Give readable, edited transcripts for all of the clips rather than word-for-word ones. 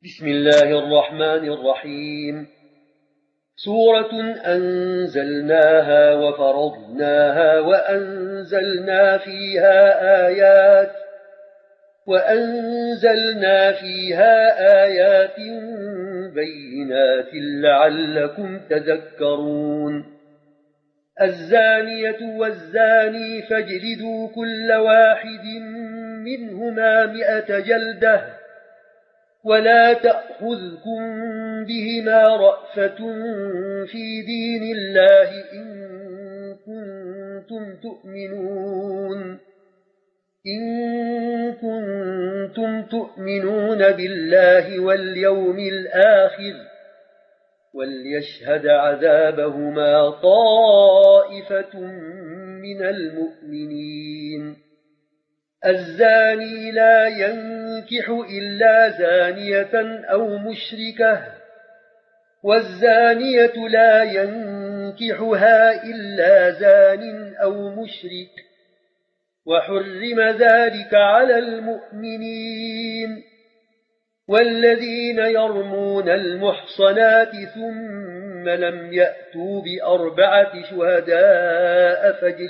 بسم الله الرحمن الرحيم. سورة أنزلناها وفرضناها وأنزلنا فيها آيات بينات لعلكم تذكرون. الزانية والزاني فاجلدوا كل واحد منهما 100 جلدة ولا تأخذكم بهما رأفة في دين الله إن كنتم تؤمنون بالله واليوم الآخر وليشهد عذابهما طائفة من المؤمنين. الزاني لا ينكح إلا زانية أو مشركة والزانية لا ينكحها إلا زان أو مشرك وحرم ذلك على المؤمنين. والذين يرمون المحصنات ثم لم يأتوا ب4 شهداء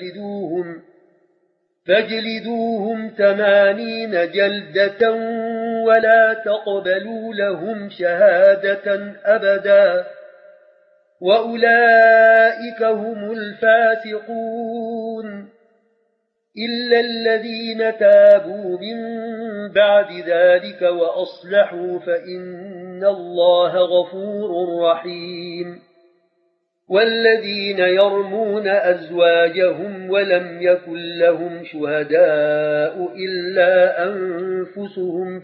فاجلدوهم 80 جلدة ولا تقبلوا لهم شهادة أبدا وأولئك هم الفاسقون. إلا الذين تابوا من بعد ذلك وأصلحوا فإن الله غفور رحيم. والذين يرمون أزواجهم ولم يكن لهم شهداء إلا أنفسهم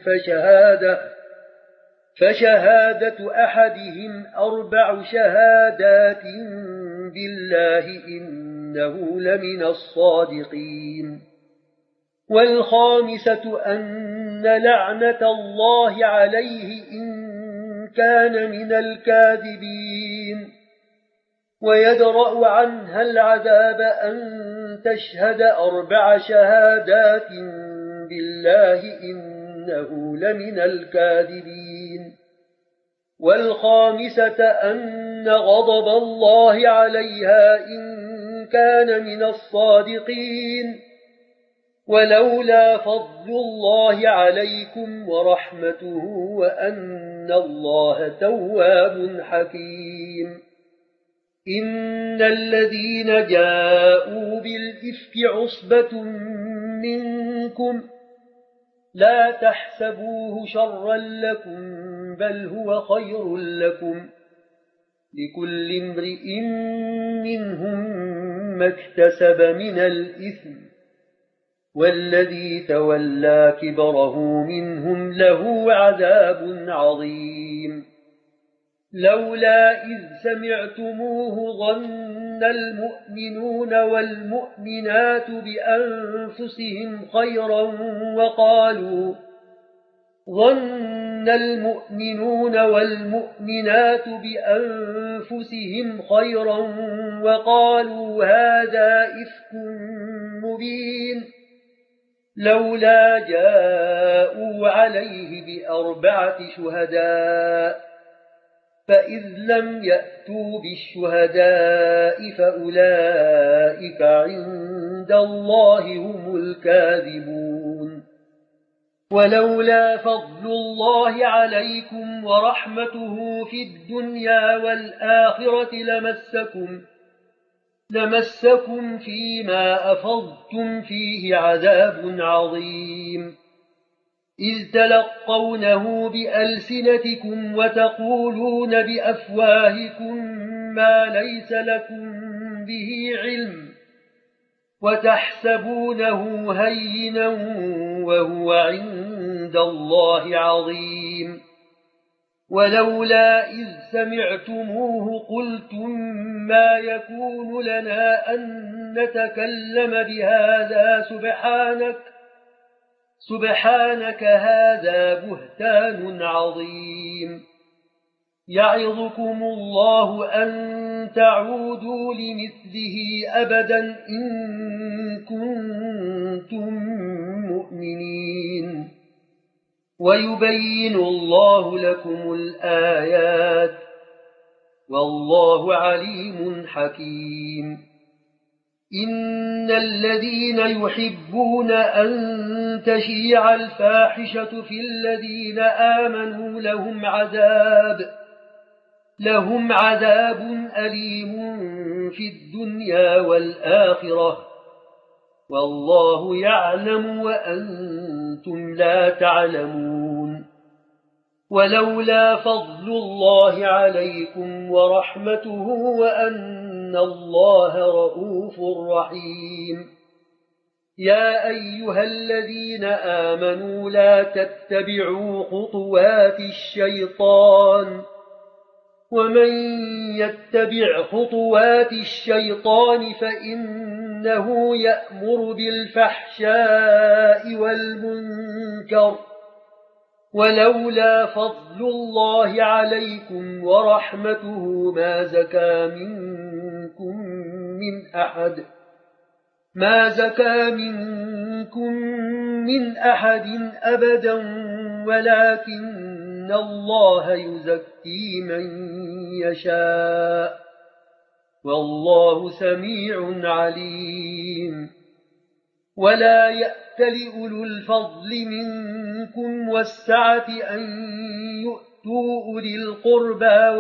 فشهادة أحدهم 4 شهادات بالله إنه لمن الصادقين. والخامسة أن لعنة الله عليه إن كان من الكاذبين. ويدرأ عنها العذاب أن تشهد 4 شهادات بالله إنه لمن الكاذبين. والخامسة أن غضب الله عليها إن كان من الصادقين. ولولا فضل الله عليكم ورحمته وأن الله تواب حكيم. إن الذين جاءوا بالإفك عصبة منكم لا تحسبوه شرا لكم بل هو خير لكم لكل امرئ منهم ما اكتسب من الإثم والذي تولى كبره منهم له عذاب عظيم. لولا إذ سمعتموه ظن المؤمنون والمؤمنات بأنفسهم خيرا وقالوا هذا إفك مبين. لولا جاءوا عليه ب4 شهداء فإذ لم يأتوا بالشهداء فأولئك عند الله هم الكاذبون. ولولا فضل الله عليكم ورحمته في الدنيا والآخرة لمسكم فيما أفضتم فيه عذاب عظيم. إذ تلقونه بألسنتكم وتقولون بأفواهكم ما ليس لكم به علم وتحسبونه هينا وهو عند الله عظيم. ولولا إذ سمعتموه قلتم ما يكون لنا أن نتكلم بهذا سبحانك هذا بهتان عظيم. يعظكم الله أن تعودوا لمثله أبدا إن كنتم مؤمنين. ويبين الله لكم الآيات والله عليم حكيم إن الذين يحبون أن تشيع الفاحشة في الذين آمنوا لهم عذاب أليم في الدنيا والآخرة والله يعلم وأنتم لا تعلمون ولولا فضل الله عليكم ورحمته وأن الله رؤوف رحيم يا أيها الذين آمنوا لا تتبعوا خطوات الشيطان ومن يتبع خطوات الشيطان فإنه يأمر بالفحشاء والمنكر ولولا فضل الله عليكم ورحمته ما زكى منكم من أحد أبدا ولكن الله يزكي من يشاء والله سميع عليم ولا يأتل أولو الفضل منكم والسعة أن يؤتوا أولي القربى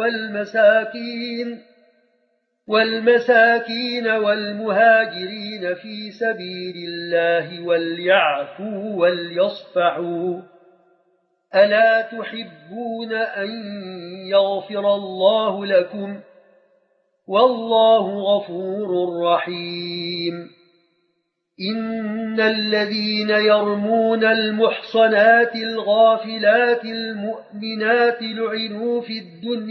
والمساكين والمهاجرين في سبيل الله وليعفوا وليصفحوا ألا تحبون أن يغفر الله لكم والله غفور رحيم إن الذين يرمون المحصنات الغافلات المؤمنات لعنوا في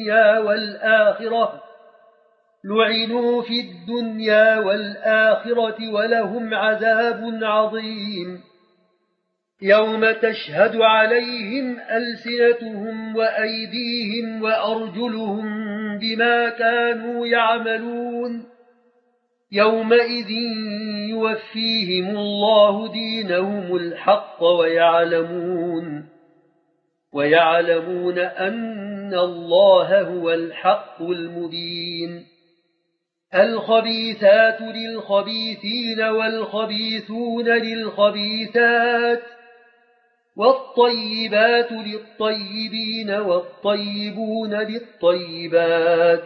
الدنيا والآخرة ولهم عذاب عظيم يوم تشهد عليهم ألسنتهم وأيديهم وأرجلهم بما كانوا يعملون يومئذ يوفيهم الله دينهم الحق ويعلمون أن الله هو الحق المبين الخبيثات للخبيثين والخبيثون للخبيثات والطيبات للطيبين والطيبون للطيبات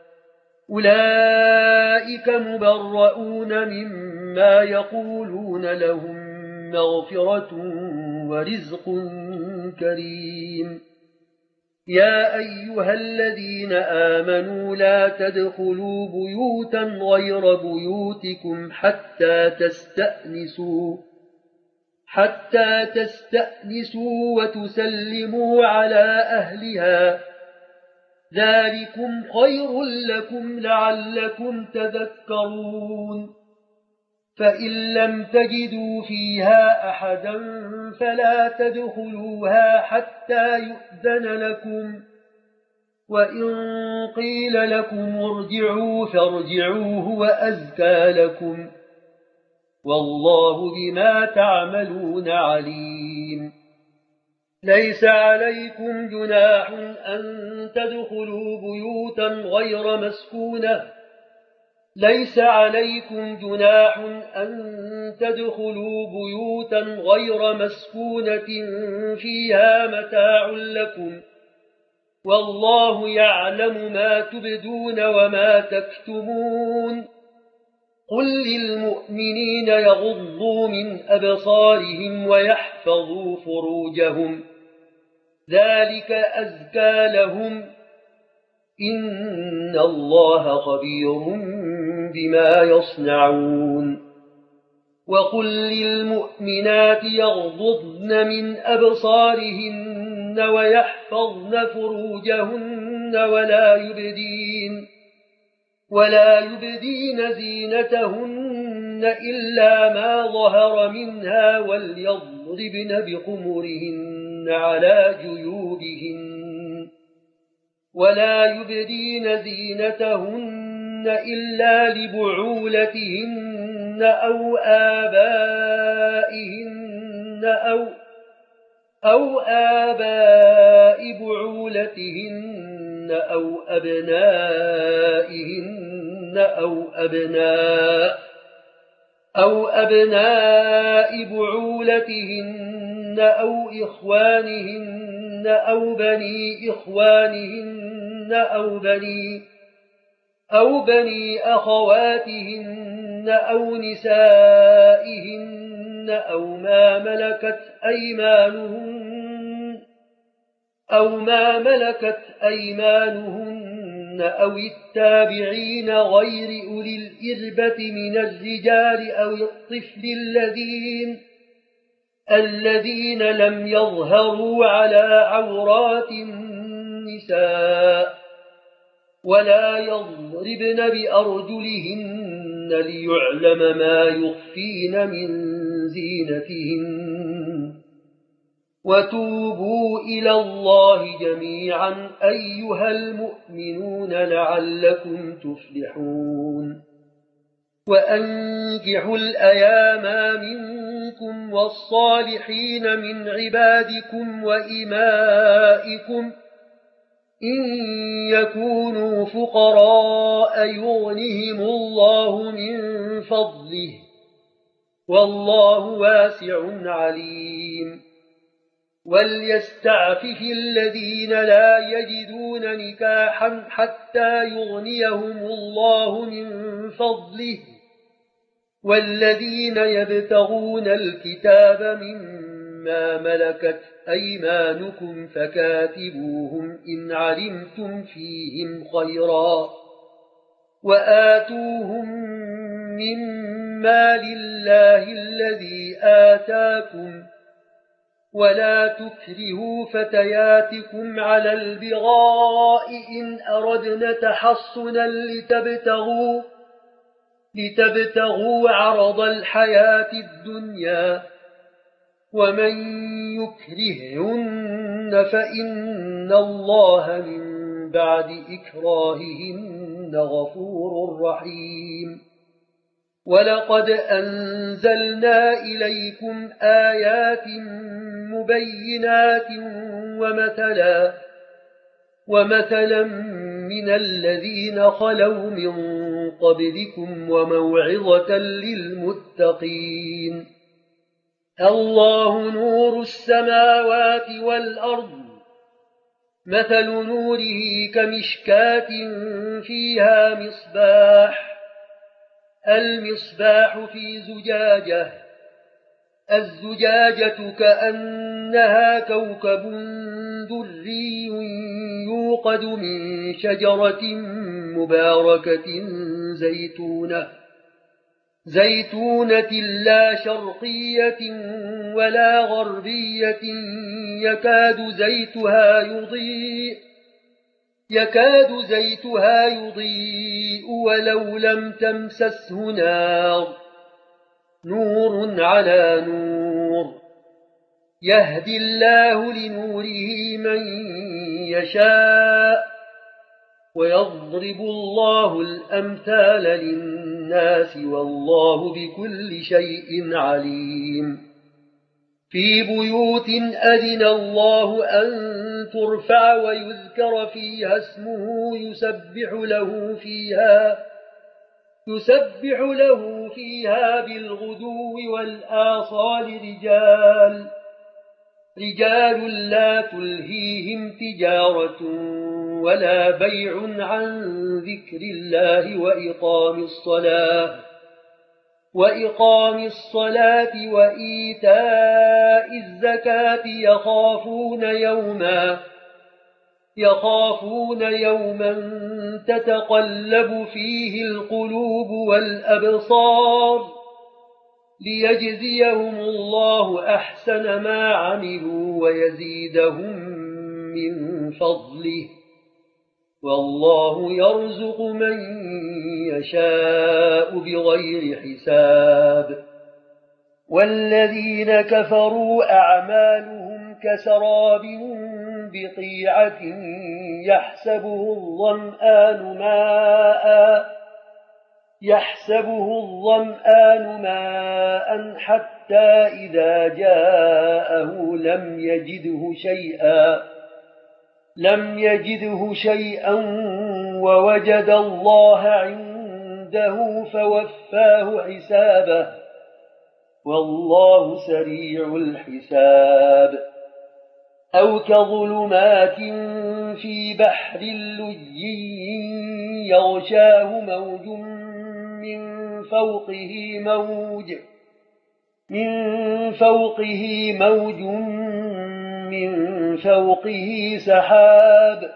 أولئك مبرؤون مما يقولون لهم مغفرة ورزق كريم يا أيها الذين آمنوا لا تدخلوا بيوتا غير بيوتكم حتى تستأنسوا وتسلموا على أهلها ذلكم خير لكم لعلكم تذكرون فإن لم تجدوا فيها أحدا فلا تدخلوها حتى يؤذن لكم وإن قيل لكم ارجعوا فارجعوا هو أزكى لكم والله بما تعملون عليم ليس عليكم جناح أن تدخلوا بيوتا غير مسكونة فيها متاع لكم والله يعلم ما تبدون وما تكتمون قل للمؤمنين يغضوا من أبصارهم ويحفظوا فروجهم ذلك أزكى لهم إن الله خبير بما يصنعون وقل للمؤمنات يغضضن من أبصارهن ويحفظن فروجهن ولا يبدين زينتهن إلا ما ظهر منها وليضربن بخمرهن على جيوبهن ولا يبدين زينتهن إلا لبعولتهن أو آبائهن أو آباء بعولتهن أو أبنائهن أو أبناء بعولتهن أو إخوانهن أو بني إخوانهن أو بني أخواتهن أو نسائهن أو ما ملكت أيمانهن أو التابعين غير أولي الإربة من الرجال أو الطفل الذين لم يظهروا على عورات النساء ولا يضربن بأرجلهن ليعلم ما يخفين من زينتهن وتوبوا إلى الله جميعا أيها المؤمنون لعلكم تفلحون وأنكحوا الأيام منكم والصالحين من عبادكم وإمائكم إن يكونوا فقراء يغنهم الله من فضله والله واسع عليم وليستعفف الذين لا يجدون نكاحا حتى يغنيهم الله من فضله والذين يبتغون الكتاب مما ملكت أيمانكم فكاتبوهم إن علمتم فيهم خيرا وآتوهم مما لله الذي آتاكم ولا تكرهوا فتياتكم على البغاء إن أردنا تحصنا لتبتغوا عرض الحياة الدنيا ومن يكرههن فإن الله من بعد إكراههن غفور رحيم ولقد أنزلنا إليكم آيات مبينات ومثلا من الذين خلوا من قبلكم وموعظة للمتقين الله نور السماوات والأرض مثل نوره كمشكاة فيها المصباح في زجاجة الزجاجة كأنها كوكب دري يوقد من شجرة مباركة زيتونة لا شرقية ولا غربية يكاد زيتها يضيء ولو لم تمسسه نور على نور يهدي الله لنوره من يشاء ويضرب الله الأمثال للناس والله بكل شيء عليم في بيوت أذن الله أن ترفع ويذكر فيها اسمه يسبح له فيها بالغدو والآصال رجال لا تلهيهم تجارة ولا بيع عن ذكر الله وإقام الصلاة وإيتاء الزكاة يخافون يوما تتقلب فيه القلوب والأبصار ليجزيهم الله أحسن ما عملوا ويزيدهم من فضله والله يرزق من يشاء بغير حساب والذين كفروا أعمالهم كسراب بقيعة يحسبه الظمآن ماء حتى حتى إذا جاءه لم يجده شيئا ووجد الله عنده فوفاه حسابه والله سريع الحساب أو كظلمات في بحر لجي يغشاه موج من فوقه سحاب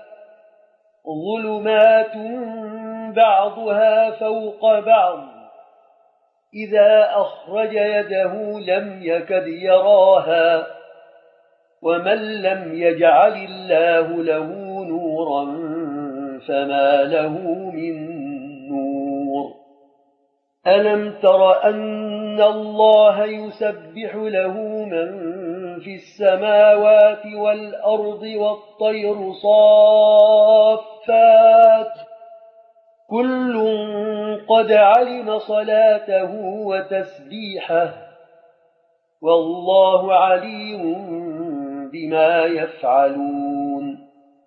ظلمات بعضها فوق بعض إذا أخرج يده لم يكد يراها ومن لم يجعل الله له نورا فما له من نور ألم تر أن الله يسبح له من في السماوات والأرض والطير صافات كل قد علم صلاته وتسبيحه والله عليم بما يفعلون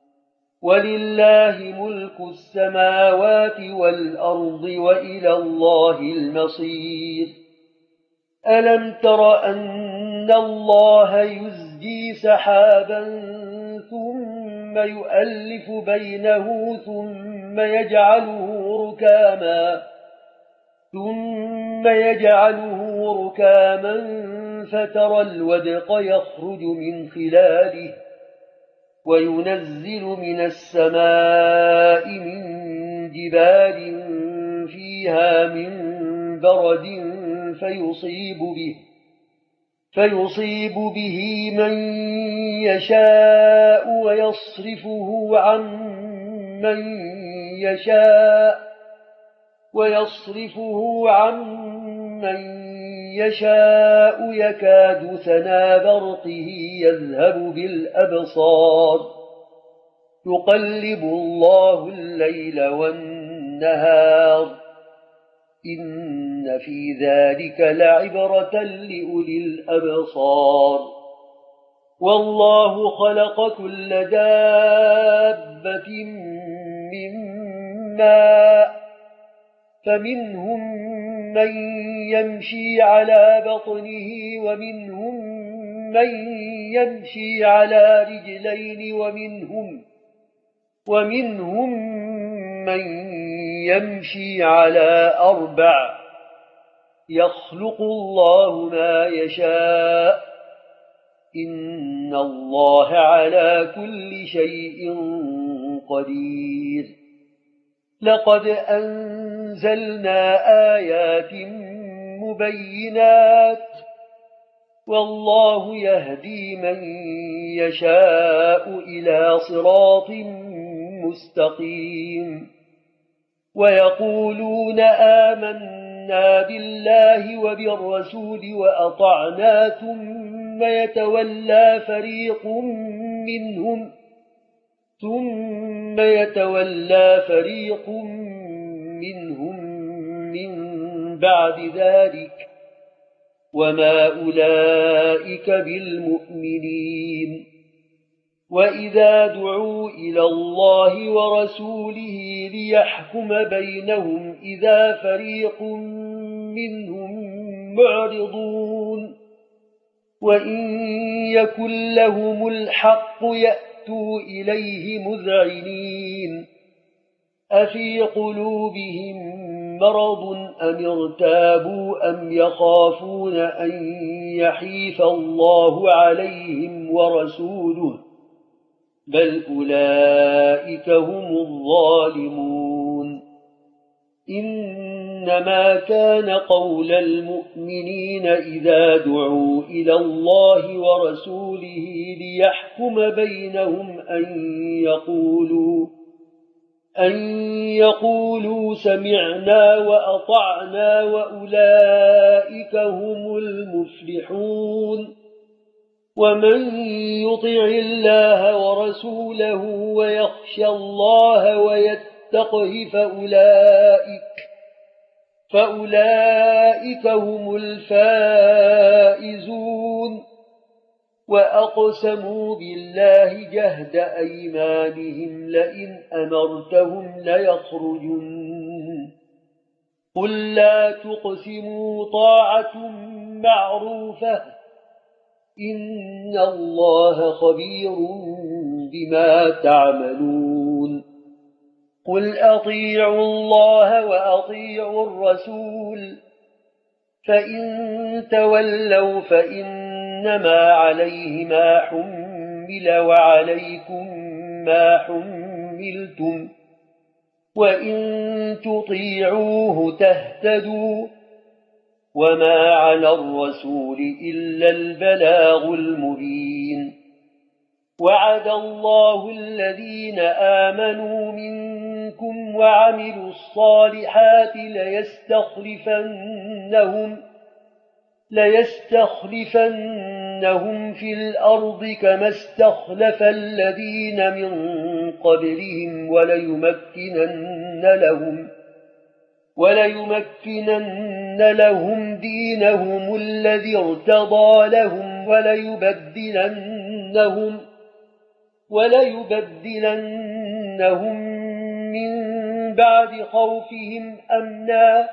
ولله ملك السماوات والأرض وإلى الله المصير ألم تر أن الله يزجي سحابا ثم يؤلف بينه ثم يجعله ركاما فترى الودق يخرج من خلاله وينزل من السماء من جبال فيها من برد فيصيب به من يشاء ويصرفه عن من يشاء يكاد سنا برقه يذهب بالأبصار يقلب الله الليل والنهار إن في ذلك لعبرة لأولي الأبصار والله خلق كل دابة من ماء فمنهم من يمشي على بطنه ومنهم من يمشي على رجلين ومنهم من يمشي على أربع يخلق الله ما يشاء إن الله على كل شيء قدير لقد أنزلنا آيات مبينات والله يهدي من يشاء إلى صراط مستقيم ويقولون آمنا بالله وبالرسول وأطعنا ثم يتولى فريق منهم من بعد ذلك وما أولئك بالمؤمنين وإذا دعوا إلى الله ورسوله ليحكم بينهم إذا فريق منهم معرضون وإن يكن لهم الحق يأتوا إليه مذعنين أفي قلوبهم مرض أم ارتابوا أم يخافون أن يحيف الله عليهم ورسوله بل أولئك هم الظالمون إنما كان قول المؤمنين إذا دعوا إلى الله ورسوله ليحكم بينهم أن يقولوا سمعنا وأطعنا وأولئك هم المفلحون ومن يطع الله ورسوله ويخشى الله ويتقه فأولئك هم الفائزون. وأقسموا بالله جهد أيمانهم لئن أمرتهم ليخرجن. قل لا تقسموا طاعة معروفة إن الله خبير بما تعملون. قل أطيعوا الله وأطيعوا الرسول فإن تولوا فإنما عليه ما حمل وعليكم ما حملتم وإن تطيعوه تهتدوا وما على الرسول إلا البلاغ المبين. وعد الله الذين آمنوا منكم وعملوا الصالحات ليستخلفنهم في الأرض كما استخلف الذين من قبلهم وليمكنن لهم دينهم الذي ارتضى لهم وليبدلنهم من بعد خوفهم أمنا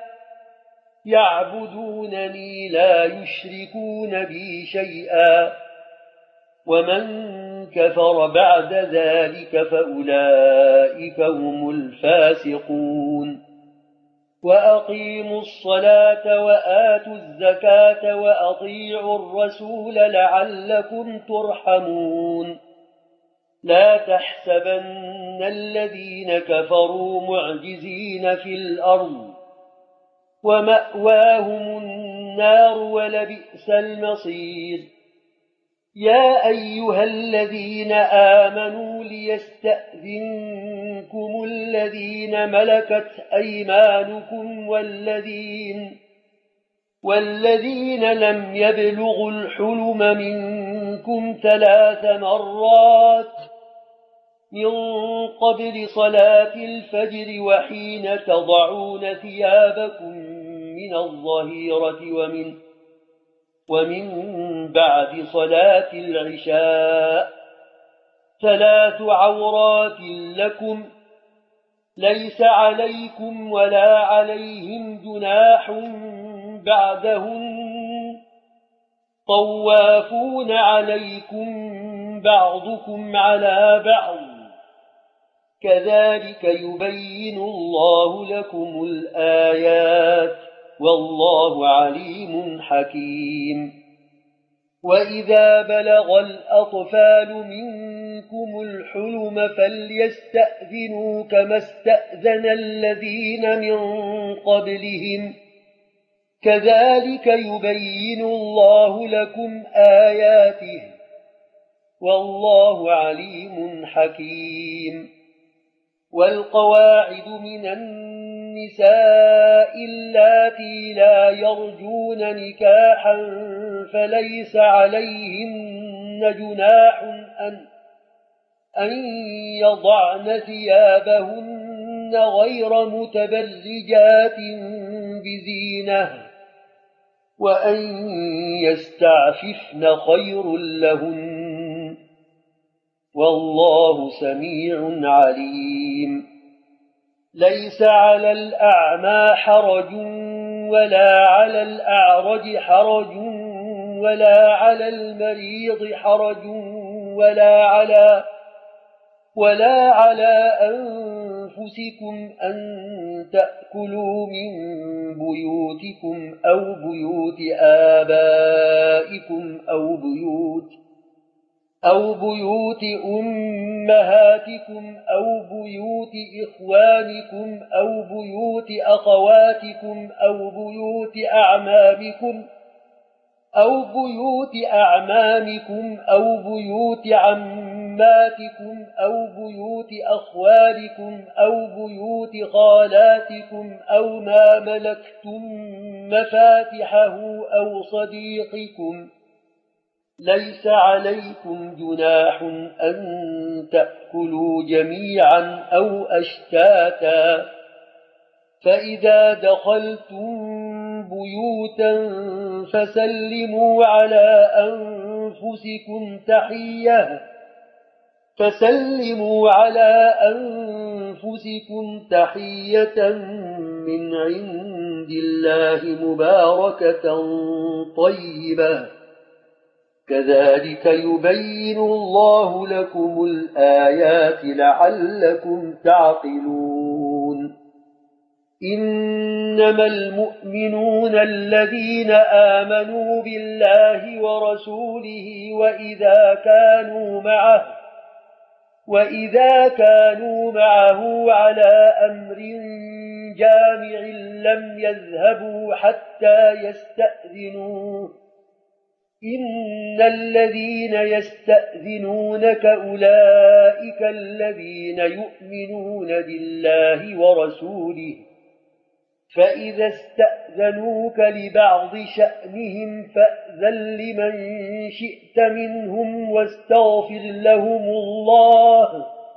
يعبدونني لا يشركون بي شيئا ومن كفر بعد ذلك فأولئك هم الفاسقون. وأقيموا الصلاة وآتوا الزكاة وأطيعوا الرسول لعلكم ترحمون. لا تحسبن الذين كفروا معجزين في الأرض ومأواهم النار ولبئس المصير. يا أيها الذين آمنوا ليستأذنكم الذين ملكت أيمانكم والذين لم يبلغوا الحلم منكم 3 مرات من قبل صلاة الفجر وحين تضعون ثيابكم من الظهيرة ومن بعد صلاة العشاء 3 عورات لكم ليس عليكم ولا عليهم جناح بعدهن طوافون عليكم بعضكم على بعض كذلك يبين الله لكم الآيات والله عليم حكيم. وإذا بلغ الأطفال منكم الحلم فليستأذنوا كما استأذن الذين من قبلهم كذلك يبين الله لكم آياته والله عليم حكيم. والقواعد من النساء اللاتي لا يرجون نكاحا فليس عليهن جناح أن يضعن ثيابهن غير متبرجات بزينة وأن يستعففن خير لهن والله سميع عليم. ليس على الأعمى حرج ولا على الأعرج حرج ولا على المريض حرج ولا على أنفسكم أن تأكلوا من بيوتكم أو بيوت آبائكم أو بيوت أمهاتكم أو بيوت إخوانكم أو بيوت أخواتكم أو بيوت أعمامكم أو بيوت عماتكم أو بيوت أخوالكم أو بيوت خالاتكم أو ما ملكتم مفاتحه أو صديقكم. ليس عليكم جناح أن تأكلوا جميعا أو أشتاتا فإذا دخلتم بيوتا فسلموا على أنفسكم تحية من عند الله مباركة طيبة كذلك يبين الله لكم الآيات لعلكم تعقلون إنما المؤمنون الذين آمنوا بالله ورسوله وإذا كانوا معه على أمر جامع لم يذهبوا حتى يستأذنوه إن الذين يستأذنونك أولئك الذين يؤمنون بالله ورسوله فإذا استأذنوك لبعض شأنهم فأذن لمن شئت منهم واستغفر لهم الله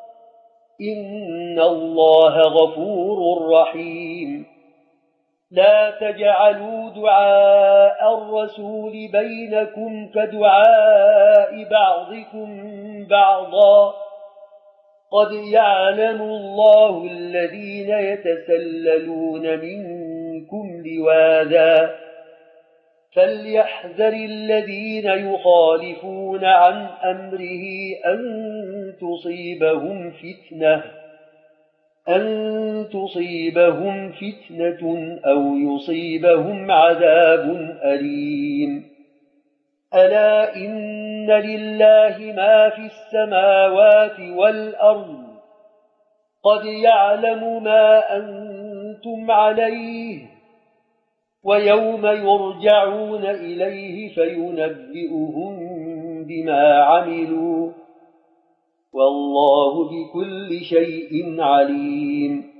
إن الله غفور رحيم لا تجعلوا دعاء الرسول بينكم كدعاء بعضكم بعضا قد يعلم الله الذين يتسللون منكم لواذا فليحذر الذين يخالفون عن أمره أن تصيبهم فتنة أو يصيبهم عذاب أليم ألا إن لله ما في السماوات والأرض قد يعلم ما أنتم عليه ويوم يرجعون إليه فينبئهم بما عملوا والله بكل شيء عليم